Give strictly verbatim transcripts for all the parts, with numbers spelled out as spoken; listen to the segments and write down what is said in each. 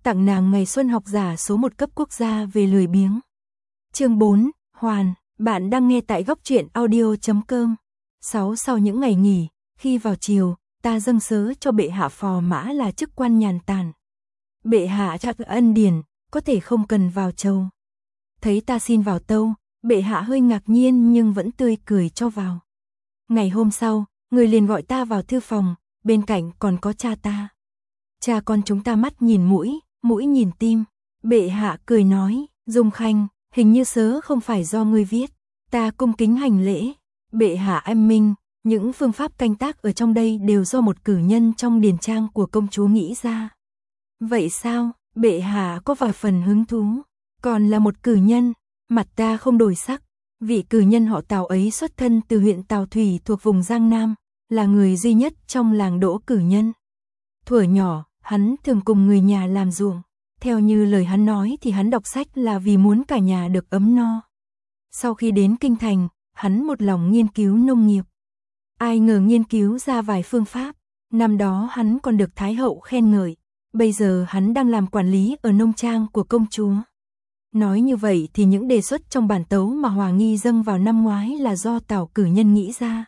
tặng nàng ngày xuân học giả số một cấp quốc gia về lười biếng. Chương bốn, Hoàn, bạn đang nghe tại góc truyện audio chấm com. sáu Sau những ngày nghỉ, khi vào chiều, ta dâng sớ cho bệ hạ phò mã là chức quan nhàn tản. Bệ hạ chắc ân điển, có thể không cần vào châu. Thấy ta xin vào tâu, bệ hạ hơi ngạc nhiên nhưng vẫn tươi cười cho vào. Ngày hôm sau, người liền gọi ta vào thư phòng, bên cạnh còn có cha ta. Cha con chúng ta mắt nhìn mũi, mũi nhìn tim. Bệ hạ cười nói, Dung Khanh, hình như sớ không phải do ngươi viết. Ta cung kính hành lễ. Bệ hạ anh minh, những phương pháp canh tác ở trong đây đều do một cử nhân trong điền trang của công chúa nghĩ ra. Vậy sao? Bệ hạ có vài phần hứng thú. Còn là một cử nhân, mặt ta không đổi sắc. Vị cử nhân họ Tào ấy xuất thân từ huyện Tào Thủy thuộc vùng Giang Nam, là người duy nhất trong làng Đỗ cử nhân. Thuở nhỏ, hắn thường cùng người nhà làm ruộng. Theo như lời hắn nói thì hắn đọc sách là vì muốn cả nhà được ấm no. Sau khi đến kinh thành, hắn một lòng nghiên cứu nông nghiệp. Ai ngờ nghiên cứu ra vài phương pháp, năm đó hắn còn được Thái hậu khen ngợi. Bây giờ hắn đang làm quản lý ở nông trang của công chúa. Nói như vậy thì những đề xuất trong bản tấu mà Hòa Nghi dâng vào năm ngoái là do Tào cử nhân nghĩ ra.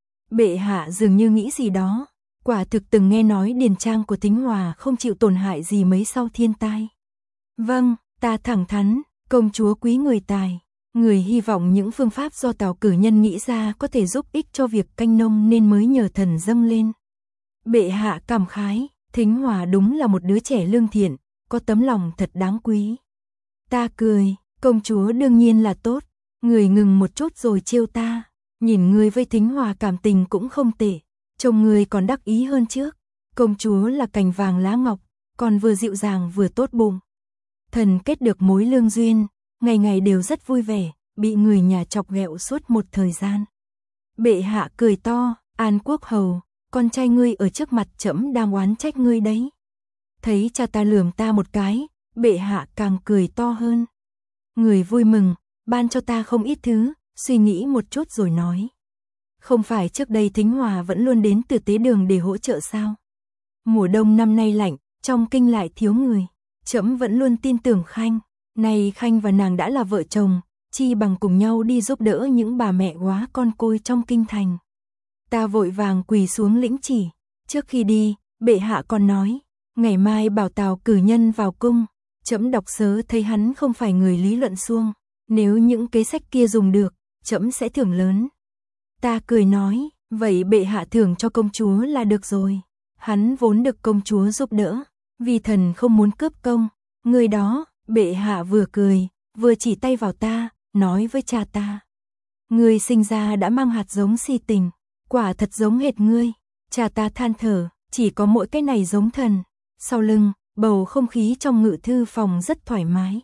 Bệ hạ dường như nghĩ gì đó, quả thực từng nghe nói điền trang của Thính Hòa không chịu tổn hại gì mấy sau thiên tai. Vâng, ta thẳng thắn, công chúa quý người tài. Người hy vọng những phương pháp do Tào cử nhân nghĩ ra có thể giúp ích cho việc canh nông nên mới nhờ thần dâng lên. Bệ hạ cảm khái, Thính Hòa đúng là một đứa trẻ lương thiện, có tấm lòng thật đáng quý. Ta cười, công chúa đương nhiên là tốt. Người ngừng một chút rồi trêu ta, nhìn người với Thính Hòa cảm tình cũng không tệ, trông người còn đắc ý hơn trước. Công chúa là cành vàng lá ngọc, còn vừa dịu dàng vừa tốt bụng. Thần kết được mối lương duyên, ngày ngày đều rất vui vẻ, bị người nhà chọc ghẹo suốt một thời gian. Bệ hạ cười to, An Quốc hầu, con trai ngươi ở trước mặt trẫm đang oán trách ngươi đấy. Thấy cha ta lườm ta một cái, bệ hạ càng cười to hơn. Người vui mừng, ban cho ta không ít thứ, suy nghĩ một chút rồi nói. Không phải trước đây Thính Hòa vẫn luôn đến từ tế đường để hỗ trợ sao? Mùa đông năm nay lạnh, trong kinh lại thiếu người. Trẫm vẫn luôn tin tưởng Khanh, nay Khanh và nàng đã là vợ chồng, chi bằng cùng nhau đi giúp đỡ những bà mẹ góa con côi trong kinh thành. Ta vội vàng quỳ xuống lĩnh chỉ, trước khi đi, bệ hạ còn nói, ngày mai bảo Tào cử nhân vào cung, trẫm đọc sớ thấy hắn không phải người lý luận suông, nếu những kế sách kia dùng được, trẫm sẽ thưởng lớn. Ta cười nói, vậy bệ hạ thưởng cho công chúa là được rồi, hắn vốn được công chúa giúp đỡ, vì thần không muốn cướp công. Người đó, bệ hạ vừa cười, vừa chỉ tay vào ta, nói với cha ta. Người sinh ra đã mang hạt giống si tình, quả thật giống hệt ngươi. Cha ta than thở, chỉ có mỗi cái này giống thần. Sau lưng, bầu không khí trong ngự thư phòng rất thoải mái.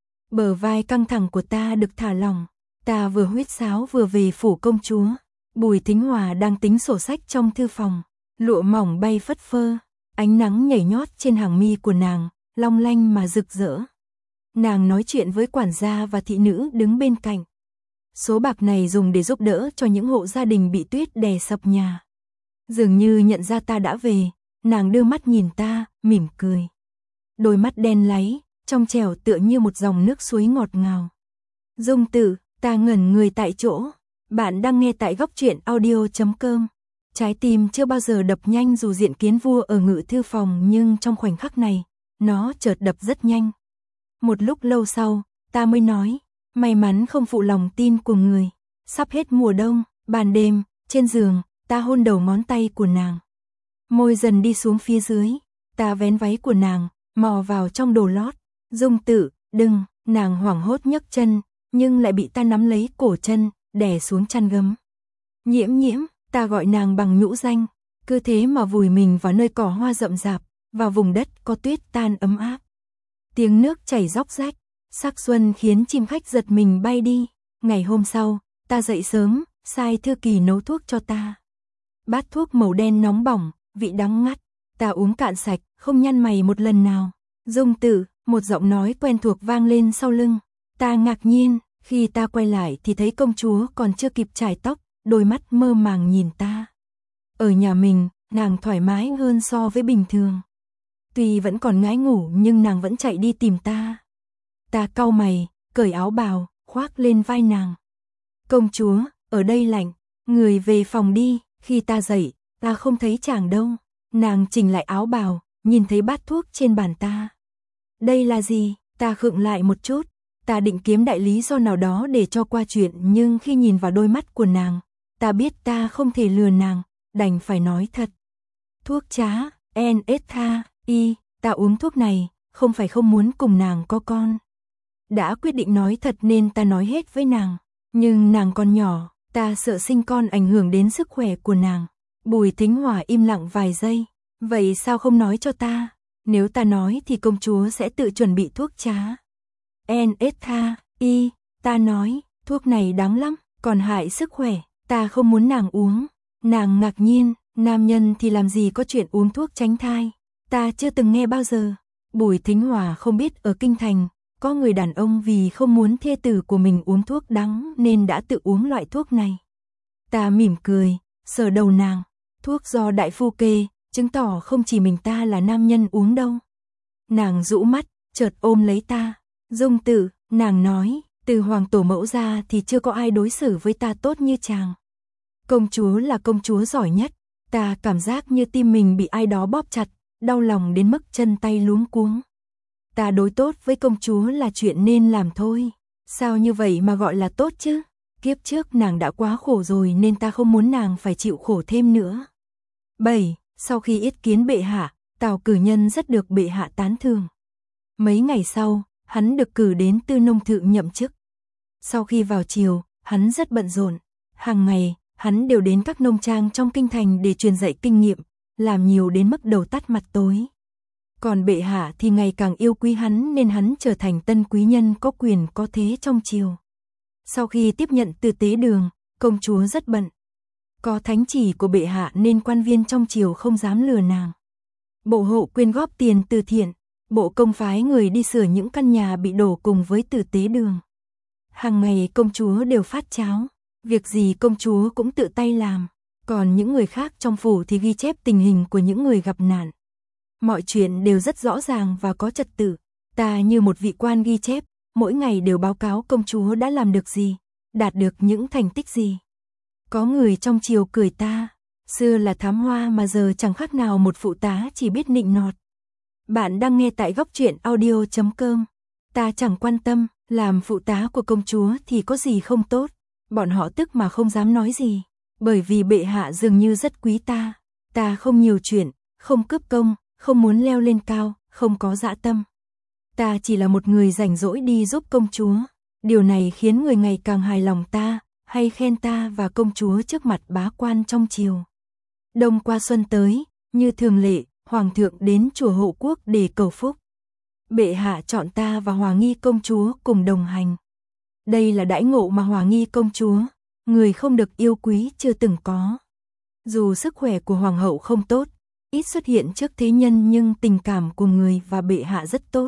Bờ vai căng thẳng của ta được thả lỏng, ta vừa huýt sáo vừa về phủ công chúa. Bùi Thính Hòa đang tính sổ sách trong thư phòng, lụa mỏng bay phất phơ, ánh nắng nhảy nhót trên hàng mi của nàng, long lanh mà rực rỡ. Nàng nói chuyện với quản gia và thị nữ đứng bên cạnh. Số bạc này dùng để giúp đỡ cho những hộ gia đình bị tuyết đè sập nhà. Dường như nhận ra ta đã về, nàng đưa mắt nhìn ta, mỉm cười. Đôi mắt đen láy, trong trẻo tựa như một dòng nước suối ngọt ngào. Dung Tử, ta ngẩn người tại chỗ. Bạn đang nghe tại góc truyện audio chấm com. Trái tim chưa bao giờ đập nhanh dù diện kiến vua ở ngự thư phòng, nhưng trong khoảnh khắc này, nó chợt đập rất nhanh. Một lúc lâu sau, ta mới nói, may mắn không phụ lòng tin của người. Sắp hết mùa đông, ban đêm, trên giường, ta hôn đầu ngón tay của nàng. Môi dần đi xuống phía dưới, ta vén váy của nàng, mò vào trong đồ lót. Dung Tử, đừng, nàng hoảng hốt nhấc chân, nhưng lại bị ta nắm lấy cổ chân, đè xuống chăn gấm. Nhiễm Nhiễm, ta gọi nàng bằng nhũ danh, cứ thế mà vùi mình vào nơi cỏ hoa rậm rạp, vào vùng đất có tuyết tan ấm áp. Tiếng nước chảy róc rách, sắc xuân khiến chim khách giật mình bay đi. Ngày hôm sau, ta dậy sớm, sai thư kỳ nấu thuốc cho ta. Bát thuốc màu đen nóng bỏng, vị đắng ngắt, ta uống cạn sạch, không nhăn mày một lần nào. Dung Tử, một giọng nói quen thuộc vang lên sau lưng. Ta ngạc nhiên, khi ta quay lại thì thấy công chúa còn chưa kịp chải tóc, đôi mắt mơ màng nhìn ta. Ở nhà mình, nàng thoải mái hơn so với bình thường. Tuy vẫn còn ngái ngủ nhưng nàng vẫn chạy đi tìm ta. Ta cau mày, cởi áo bào, khoác lên vai nàng. Công chúa, ở đây lạnh, người về phòng đi. Khi ta dậy, ta không thấy chàng đâu. Nàng chỉnh lại áo bào, nhìn thấy bát thuốc trên bàn ta. Đây là gì? Ta khựng lại một chút. Ta định kiếm đại lý do nào đó để cho qua chuyện, nhưng khi nhìn vào đôi mắt của nàng, ta biết ta không thể lừa nàng, đành phải nói thật. Thuốc trá, en ét tha, y, ta uống thuốc này, không phải không muốn cùng nàng có con. Đã quyết định nói thật nên ta nói hết với nàng, nhưng nàng còn nhỏ, ta sợ sinh con ảnh hưởng đến sức khỏe của nàng. Bùi Thính Hòa im lặng vài giây, vậy sao không nói cho ta? Nếu ta nói thì công chúa sẽ tự chuẩn bị thuốc trá. en ét tha, y, ta nói, thuốc này đáng lắm, còn hại sức khỏe, ta không muốn nàng uống. Nàng ngạc nhiên, nam nhân thì làm gì có chuyện uống thuốc tránh thai, ta chưa từng nghe bao giờ. Bùi Thính Hòa không biết ở kinh thành, có người đàn ông vì không muốn thê tử của mình uống thuốc đắng nên đã tự uống loại thuốc này. Ta mỉm cười, sờ đầu nàng, thuốc do đại phu kê, chứng tỏ không chỉ mình ta là nam nhân uống đâu. Nàng rũ mắt, chợt ôm lấy ta. Dung Tử, nàng nói, từ hoàng tổ mẫu ra thì chưa có ai đối xử với ta tốt như chàng. Công chúa là công chúa giỏi nhất. Ta cảm giác như tim mình bị ai đó bóp chặt, đau lòng đến mức chân tay luống cuống. Ta đối tốt với công chúa là chuyện nên làm thôi. Sao như vậy mà gọi là tốt chứ? Kiếp trước nàng đã quá khổ rồi nên ta không muốn nàng phải chịu khổ thêm nữa. bảy. Sau khi yết kiến bệ hạ, Tào Cử Nhân rất được bệ hạ tán thưởng. Mấy ngày sau, hắn được cử đến Tư Nông Thự nhậm chức. Sau khi vào triều, hắn rất bận rộn. Hàng ngày, hắn đều đến các nông trang trong kinh thành để truyền dạy kinh nghiệm, làm nhiều đến mức đầu tắt mặt tối. Còn bệ hạ thì ngày càng yêu quý hắn nên hắn trở thành tân quý nhân có quyền có thế trong triều. Sau khi tiếp nhận từ tế đường, công chúa rất bận. Có thánh chỉ của bệ hạ nên quan viên trong triều không dám lừa nàng. Bộ hộ quyên góp tiền từ thiện, bộ công phái người đi sửa những căn nhà bị đổ cùng với từ tế đường. Hàng ngày công chúa đều phát cháo, việc gì công chúa cũng tự tay làm, còn những người khác trong phủ thì ghi chép tình hình của những người gặp nạn. Mọi chuyện đều rất rõ ràng và có trật tự, ta như một vị quan ghi chép, mỗi ngày đều báo cáo công chúa đã làm được gì, đạt được những thành tích gì. Có người trong triều cười ta, xưa là thám hoa mà giờ chẳng khác nào một phụ tá chỉ biết nịnh nọt. Bạn đang nghe tại góc truyện audio chấm com. Ta chẳng quan tâm, làm phụ tá của công chúa thì có gì không tốt. Bọn họ tức mà không dám nói gì, bởi vì bệ hạ dường như rất quý ta. Ta không nhiều chuyện, không cướp công, không muốn leo lên cao, không có dã tâm. Ta chỉ là một người rảnh rỗi đi giúp công chúa. Điều này khiến người ngày càng hài lòng ta, hay khen ta và công chúa trước mặt bá quan trong triều. Đông qua xuân tới, như thường lệ, hoàng thượng đến chùa Hộ Quốc để cầu phúc. Bệ hạ chọn ta và Hòa Nghi công chúa cùng đồng hành. Đây là đãi ngộ mà Hòa Nghi công chúa, người không được yêu quý chưa từng có. Dù sức khỏe của hoàng hậu không tốt, ít xuất hiện trước thế nhân nhưng tình cảm của người và bệ hạ rất tốt.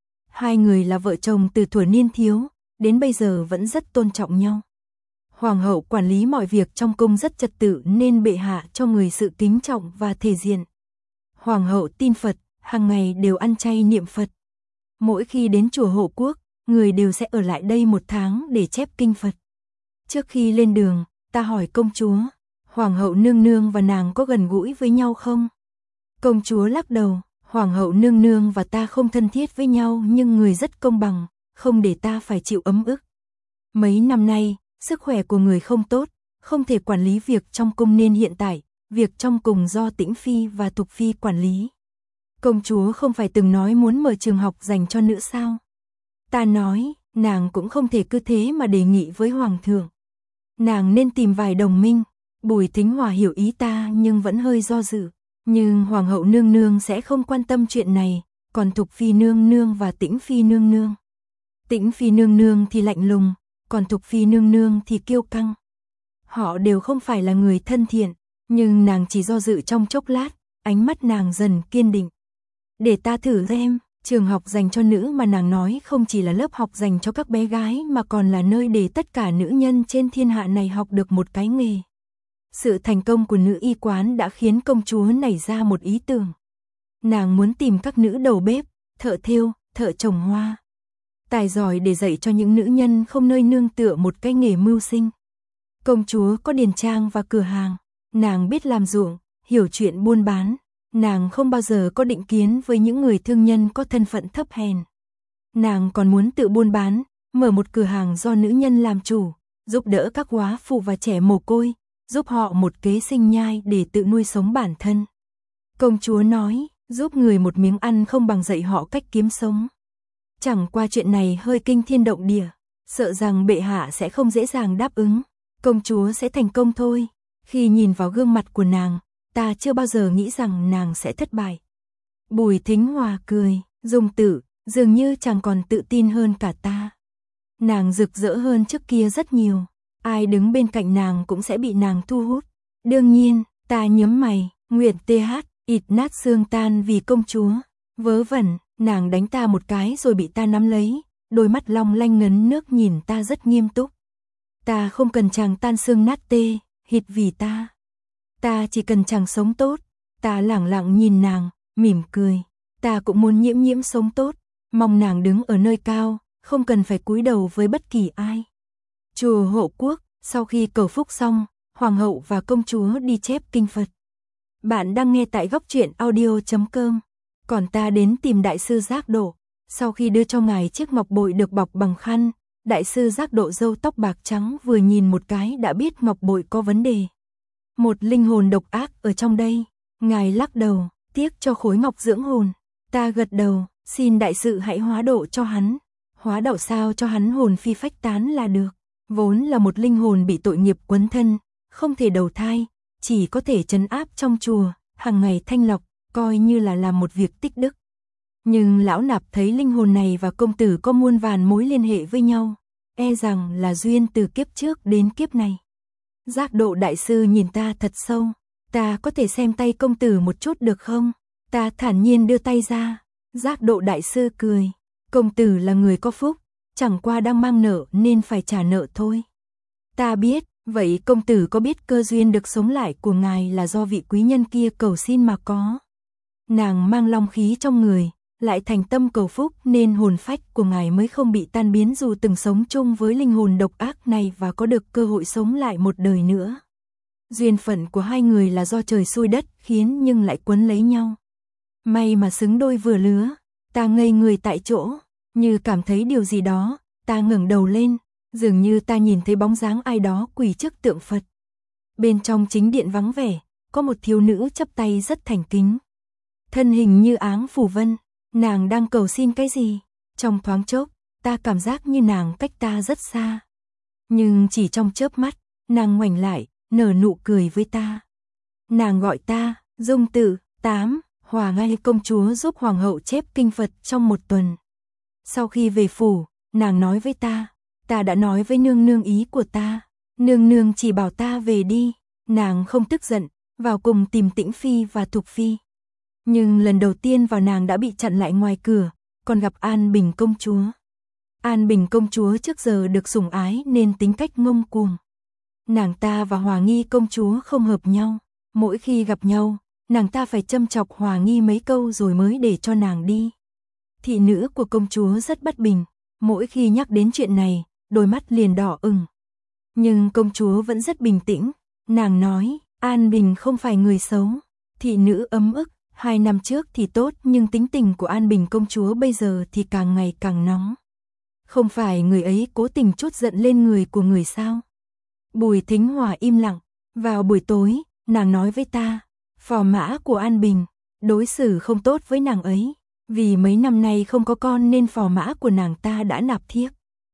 Hai người là vợ chồng từ thuở niên thiếu, đến bây giờ vẫn rất tôn trọng nhau. Hoàng hậu quản lý mọi việc trong cung rất trật tự nên bệ hạ cho người sự kính trọng và thể diện. Hoàng hậu tin Phật, hàng ngày đều ăn chay niệm Phật. Mỗi khi đến chùa Hộ Quốc, người đều sẽ ở lại đây một tháng để chép kinh Phật. Trước khi lên đường, ta hỏi công chúa, Hoàng hậu nương nương và nàng có gần gũi với nhau không? Công chúa lắc đầu, Hoàng hậu nương nương và ta không thân thiết với nhau nhưng người rất công bằng, không để ta phải chịu ấm ức. Mấy năm nay, sức khỏe của người không tốt, không thể quản lý việc trong cung nên hiện tại, việc trong cung do Tĩnh Phi và Thục Phi quản lý. Công chúa không phải từng nói muốn mở trường học dành cho nữ sao? Ta nói, nàng cũng không thể cứ thế mà đề nghị với Hoàng thượng. Nàng nên tìm vài đồng minh. Bùi Thính Hòa hiểu ý ta nhưng vẫn hơi do dự. Nhưng Hoàng hậu nương nương sẽ không quan tâm chuyện này, còn Thục Phi nương nương và Tĩnh Phi nương nương. Tĩnh Phi nương nương thì lạnh lùng, còn Thục Phi nương nương thì kiêu căng. Họ đều không phải là người thân thiện, nhưng nàng chỉ do dự trong chốc lát, ánh mắt nàng dần kiên định. Để ta thử xem, trường học dành cho nữ mà nàng nói không chỉ là lớp học dành cho các bé gái mà còn là nơi để tất cả nữ nhân trên thiên hạ này học được một cái nghề. Sự thành công của nữ y quán đã khiến công chúa nảy ra một ý tưởng. Nàng muốn tìm các nữ đầu bếp, thợ thêu, thợ trồng hoa. Tài giỏi để dạy cho những nữ nhân không nơi nương tựa một cái nghề mưu sinh. Công chúa có điền trang và cửa hàng, nàng biết làm ruộng, hiểu chuyện buôn bán, nàng không bao giờ có định kiến với những người thương nhân có thân phận thấp hèn. Nàng còn muốn tự buôn bán, mở một cửa hàng do nữ nhân làm chủ, giúp đỡ các góa phụ và trẻ mồ côi, giúp họ một kế sinh nhai để tự nuôi sống bản thân. Công chúa nói, giúp người một miếng ăn không bằng dạy họ cách kiếm sống. Chẳng qua chuyện này hơi kinh thiên động địa, sợ rằng bệ hạ sẽ không dễ dàng đáp ứng, công chúa sẽ thành công thôi. Khi nhìn vào gương mặt của nàng, ta chưa bao giờ nghĩ rằng nàng sẽ thất bại. Bùi Thính Hòa cười, Dung Tử, dường như chàng còn tự tin hơn cả ta. Nàng rực rỡ hơn trước kia rất nhiều, ai đứng bên cạnh nàng cũng sẽ bị nàng thu hút. Đương nhiên, ta nhớm mày, Nguyệt tê hát, ịt nát xương tan vì công chúa. Vớ vẩn, nàng đánh ta một cái rồi bị ta nắm lấy, đôi mắt long lanh ngấn nước nhìn ta rất nghiêm túc. Ta không cần chàng tan xương nát tê, hít vì ta. Ta chỉ cần chàng sống tốt. Ta lẳng lặng nhìn nàng, mỉm cười. Ta cũng muốn Nhiễm Nhiễm sống tốt, mong nàng đứng ở nơi cao, không cần phải cúi đầu với bất kỳ ai. Chùa Hộ Quốc, sau khi cầu phúc xong, hoàng hậu và công chúa đi chép kinh Phật. Bạn đang nghe tại góc truyện audio chấm com. Còn ta đến tìm đại sư Giác Độ, sau khi đưa cho ngài chiếc ngọc bội được bọc bằng khăn, đại sư Giác Độ râu tóc bạc trắng vừa nhìn một cái đã biết ngọc bội có vấn đề. Một linh hồn độc ác ở trong đây. Ngài lắc đầu, tiếc cho khối ngọc dưỡng hồn. Ta gật đầu, xin đại sự hãy hóa độ cho hắn. Hóa đạo sao cho hắn hồn phi phách tán là được. Vốn là một linh hồn bị tội nghiệp quấn thân, không thể đầu thai, chỉ có thể trấn áp trong chùa, hàng ngày thanh lọc, coi như là làm một việc tích đức. Nhưng lão nạp thấy linh hồn này và công tử có muôn vàn mối liên hệ với nhau, e rằng là duyên từ kiếp trước đến kiếp này. Giác Độ đại sư nhìn ta thật sâu, ta có thể xem tay công tử một chút được không? Ta thản nhiên đưa tay ra, Giác Độ đại sư cười, công tử là người có phúc, chẳng qua đang mang nợ nên phải trả nợ thôi. Ta biết, vậy công tử có biết cơ duyên được sống lại của ngài là do vị quý nhân kia cầu xin mà có? Nàng mang long khí trong người, lại thành tâm cầu phúc nên hồn phách của ngài mới không bị tan biến dù từng sống chung với linh hồn độc ác này và có được cơ hội sống lại một đời nữa. Duyên phận của hai người là do trời xui đất khiến nhưng lại quấn lấy nhau. May mà xứng đôi vừa lứa. Ta ngây người tại chỗ, như cảm thấy điều gì đó, ta ngẩng đầu lên, dường như ta nhìn thấy bóng dáng ai đó quỳ trước tượng Phật. Bên trong chính điện vắng vẻ, có một thiếu nữ chắp tay rất thành kính. Thân hình như áng phủ vân, nàng đang cầu xin cái gì? Trong thoáng chốc, ta cảm giác như nàng cách ta rất xa. Nhưng chỉ trong chớp mắt, nàng ngoảnh lại, nở nụ cười với ta. Nàng gọi ta, Dung Tử, tám, Hòa Ngay công chúa giúp hoàng hậu chép kinh Phật trong một tuần. Sau khi về phủ, nàng nói với ta, ta đã nói với nương nương ý của ta, nương nương chỉ bảo ta về đi, nàng không tức giận, vào cùng tìm Tĩnh Phi và Thục Phi. Nhưng lần đầu tiên vào nàng đã bị chặn lại ngoài cửa, còn gặp An Bình công chúa. An Bình công chúa trước giờ được sủng ái nên tính cách ngông cuồng. Nàng ta và Hòa Nghi công chúa không hợp nhau, mỗi khi gặp nhau, nàng ta phải châm chọc Hòa Nghi mấy câu rồi mới để cho nàng đi. Thị nữ của công chúa rất bất bình, mỗi khi nhắc đến chuyện này, đôi mắt liền đỏ ửng. Nhưng công chúa vẫn rất bình tĩnh, nàng nói, An Bình không phải người xấu. Thị nữ ấm ức, hai năm trước thì tốt nhưng tính tình của An Bình công chúa bây giờ thì càng ngày càng nóng. Không phải người ấy cố tình trút giận lên người của người sao? Bùi Thính Hòa im lặng, vào buổi tối, nàng nói với ta, phò mã của An Bình, đối xử không tốt với nàng ấy, vì mấy năm nay không có con nên phò mã của nàng ta đã nạp thiếp.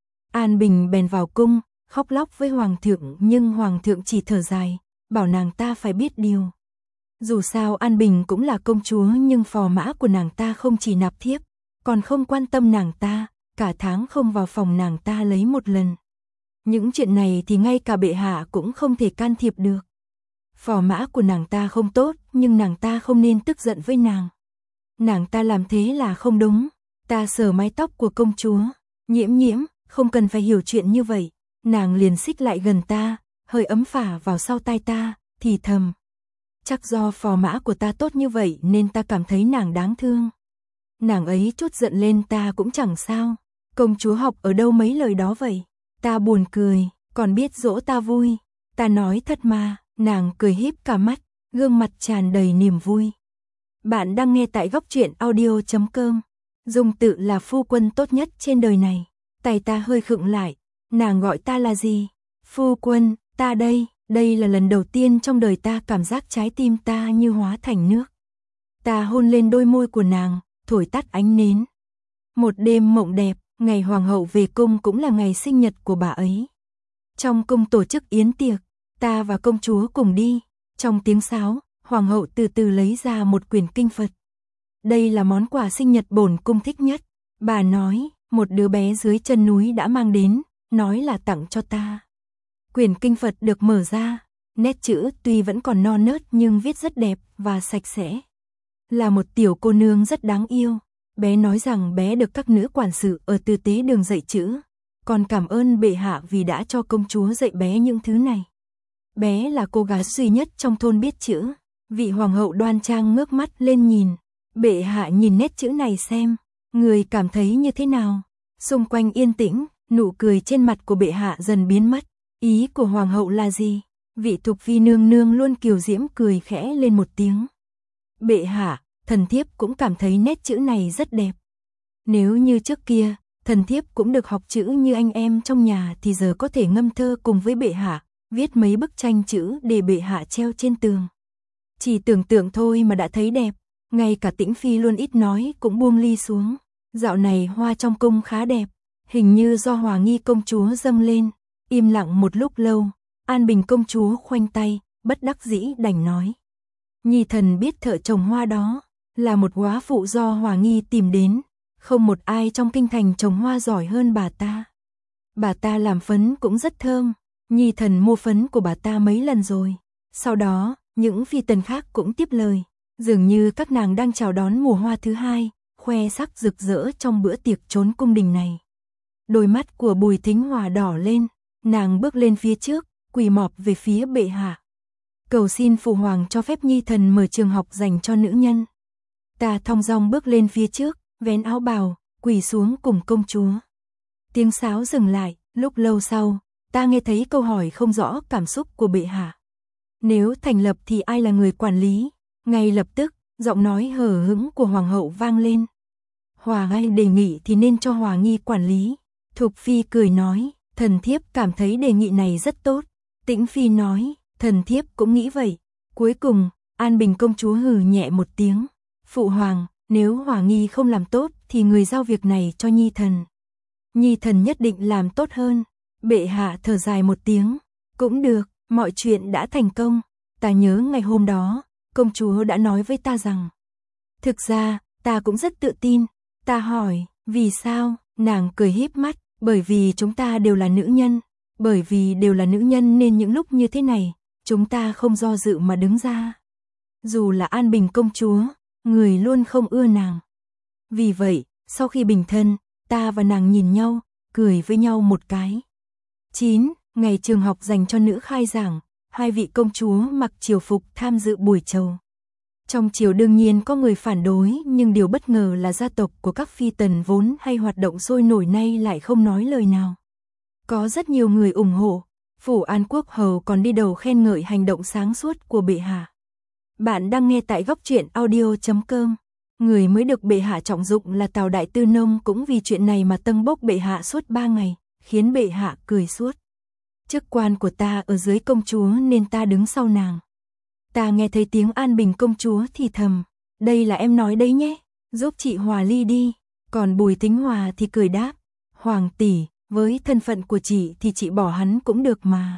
An Bình bèn vào cung, khóc lóc với hoàng thượng nhưng hoàng thượng chỉ thở dài, bảo nàng ta phải biết điều. Dù sao An Bình cũng là công chúa nhưng phò mã của nàng ta không chỉ nạp thiếp, còn không quan tâm nàng ta, cả tháng không vào phòng nàng ta lấy một lần. Những chuyện này thì ngay cả bệ hạ cũng không thể can thiệp được. Phò mã của nàng ta không tốt nhưng nàng ta không nên tức giận với nàng. Nàng ta làm thế là không đúng. Ta sờ mái tóc của công chúa, Nhiễm Nhiễm, không cần phải hiểu chuyện như vậy. Nàng liền xích lại gần ta, hơi ấm phả vào sau tai ta, thì thầm. Chắc do phò mã của ta tốt như vậy nên ta cảm thấy nàng đáng thương. Nàng ấy chút giận lên ta cũng chẳng sao. Công chúa học ở đâu mấy lời đó vậy? Ta buồn cười, còn biết dỗ ta vui. Ta nói thật mà, nàng cười híp cả mắt, gương mặt tràn đầy niềm vui. Bạn đang nghe tại góc truyện audio chấm com. Dung Tự là phu quân tốt nhất trên đời này. Tay ta hơi khựng lại, nàng gọi ta là gì? Phu quân, ta đây, đây là lần đầu tiên trong đời ta cảm giác trái tim ta như hóa thành nước. Ta hôn lên đôi môi của nàng, thổi tắt ánh nến. Một đêm mộng đẹp, ngày hoàng hậu về cung cũng là ngày sinh nhật của bà ấy. Trong cung tổ chức yến tiệc, ta và công chúa cùng đi. Trong tiếng sáo, hoàng hậu từ từ lấy ra một quyển kinh Phật. Đây là món quà sinh nhật bổn cung thích nhất. Bà nói, một đứa bé dưới chân núi đã mang đến, nói là tặng cho ta. Quyển kinh Phật được mở ra, nét chữ tuy vẫn còn non nớt nhưng viết rất đẹp và sạch sẽ. Là một tiểu cô nương rất đáng yêu. Bé nói rằng bé được các nữ quản sự ở tư tế đường dạy chữ. Còn cảm ơn bệ hạ vì đã cho công chúa dạy bé những thứ này. Bé là cô gái duy nhất trong thôn biết chữ. Vị hoàng hậu đoan trang ngước mắt lên nhìn. Bệ hạ nhìn nét chữ này xem, người cảm thấy như thế nào? Xung quanh yên tĩnh, nụ cười trên mặt của bệ hạ dần biến mất. Ý của hoàng hậu là gì? Vị Thục Phi nương nương luôn kiều diễm cười khẽ lên một tiếng. Bệ hạ, thần thiếp cũng cảm thấy nét chữ này rất đẹp. Nếu như trước kia, thần thiếp cũng được học chữ như anh em trong nhà thì giờ có thể ngâm thơ cùng với bệ hạ, viết mấy bức tranh chữ để bệ hạ treo trên tường. Chỉ tưởng tượng thôi mà đã thấy đẹp, ngay cả Tĩnh Phi luôn ít nói cũng buông ly xuống. Dạo này hoa trong cung khá đẹp, hình như do Hòa Nghi công chúa dâng lên. Im lặng một lúc lâu, An Bình công chúa khoanh tay, bất đắc dĩ đành nói. Nhi thần biết thợ trồng hoa đó là một góa phụ do Hòa Nghi tìm đến, không một ai trong kinh thành trồng hoa giỏi hơn bà ta. Bà ta làm phấn cũng rất thơm, Nhi thần mua phấn của bà ta mấy lần rồi. Sau đó, những phi tần khác cũng tiếp lời, dường như các nàng đang chào đón mùa hoa thứ hai, khoe sắc rực rỡ trong bữa tiệc trốn cung đình này. Đôi mắt của Bùi Thính Hòa đỏ lên, nàng bước lên phía trước, quỳ mọp về phía bệ hạ. Cầu xin phụ hoàng cho phép Nhi thần mở trường học dành cho nữ nhân. Ta thong dong bước lên phía trước, vén áo bào, quỳ xuống cùng công chúa. Tiếng sáo dừng lại, lúc lâu sau, ta nghe thấy câu hỏi không rõ cảm xúc của bệ hạ. Nếu thành lập thì ai là người quản lý? Ngay lập tức, giọng nói hờ hững của hoàng hậu vang lên. Hòa Nghi đề nghị thì nên cho Hòa Nghi quản lý. Thục Phi cười nói, thần thiếp cảm thấy đề nghị này rất tốt. Tĩnh Phi nói, thần thiếp cũng nghĩ vậy. Cuối cùng, An Bình công chúa hừ nhẹ một tiếng. Phụ hoàng, nếu Hòa Nghi không làm tốt thì người giao việc này cho Nhi thần. Nhi thần nhất định làm tốt hơn. Bệ hạ thở dài một tiếng. Cũng được, mọi chuyện đã thành công. Ta nhớ ngày hôm đó, công chúa đã nói với ta rằng. Thực ra, ta cũng rất tự tin. Ta hỏi, vì sao? Nàng cười híp mắt, bởi vì chúng ta đều là nữ nhân. Bởi vì đều là nữ nhân nên những lúc như thế này, chúng ta không do dự mà đứng ra. Dù là An Bình công chúa, người luôn không ưa nàng. Vì vậy, sau khi bình thân, ta và nàng nhìn nhau, cười với nhau một cái. chín. Ngày trường học dành cho nữ khai giảng, hai vị công chúa mặc triều phục tham dự buổi chầu. Trong triều đương nhiên có người phản đối, nhưng điều bất ngờ là gia tộc của các phi tần vốn hay hoạt động sôi nổi nay lại không nói lời nào. Có rất nhiều người ủng hộ, Phủ An Quốc hầu còn đi đầu khen ngợi hành động sáng suốt của bệ hạ. Bạn đang nghe tại góc truyện audio chấm com. Người mới được bệ hạ trọng dụng là Tào Đại Tư Nông cũng vì chuyện này mà tâng bốc bệ hạ suốt ba ngày, khiến bệ hạ cười suốt. Chức quan của ta ở dưới công chúa nên ta đứng sau nàng. Ta nghe thấy tiếng An Bình công chúa thì thầm, đây là em nói đấy nhé, giúp chị hòa ly đi. Còn Bùi Thính Hòa thì cười đáp, hoàng tỷ, với thân phận của chị thì chị bỏ hắn cũng được mà.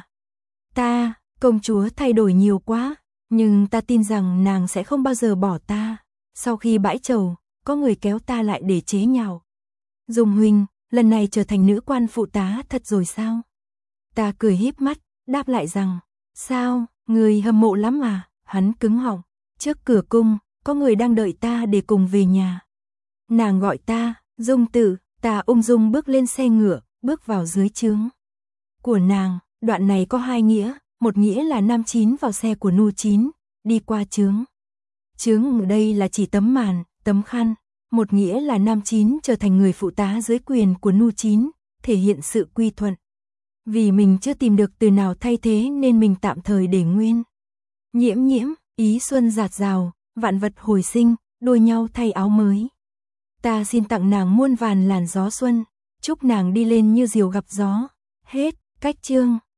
Ta, công chúa thay đổi nhiều quá, nhưng ta tin rằng nàng sẽ không bao giờ bỏ ta. Sau khi bãi chầu, có người kéo ta lại để chế nhạo. Dung huynh, lần này trở thành nữ quan phụ tá thật rồi sao? Ta cười híp mắt, đáp lại rằng, sao, người hâm mộ lắm à? Hắn cứng họng, trước cửa cung, có người đang đợi ta để cùng về nhà. Nàng gọi ta, Dung Tử, ta ung dung bước lên xe ngựa, bước vào dưới trướng của nàng. Đoạn này có hai nghĩa, một nghĩa là nam chín vào xe của nu chín, đi qua chướng. Chướng ở đây là chỉ tấm màn, tấm khăn, một nghĩa là nam chín trở thành người phụ tá dưới quyền của nu chín, thể hiện sự quy thuận. Vì mình chưa tìm được từ nào thay thế nên mình tạm thời để nguyên. Nhiễm nhiễm, ý xuân dạt dào, vạn vật hồi sinh, đua nhau thay áo mới. Ta xin tặng nàng muôn vàn làn gió xuân, chúc nàng đi lên như diều gặp gió. Hết, cách chương.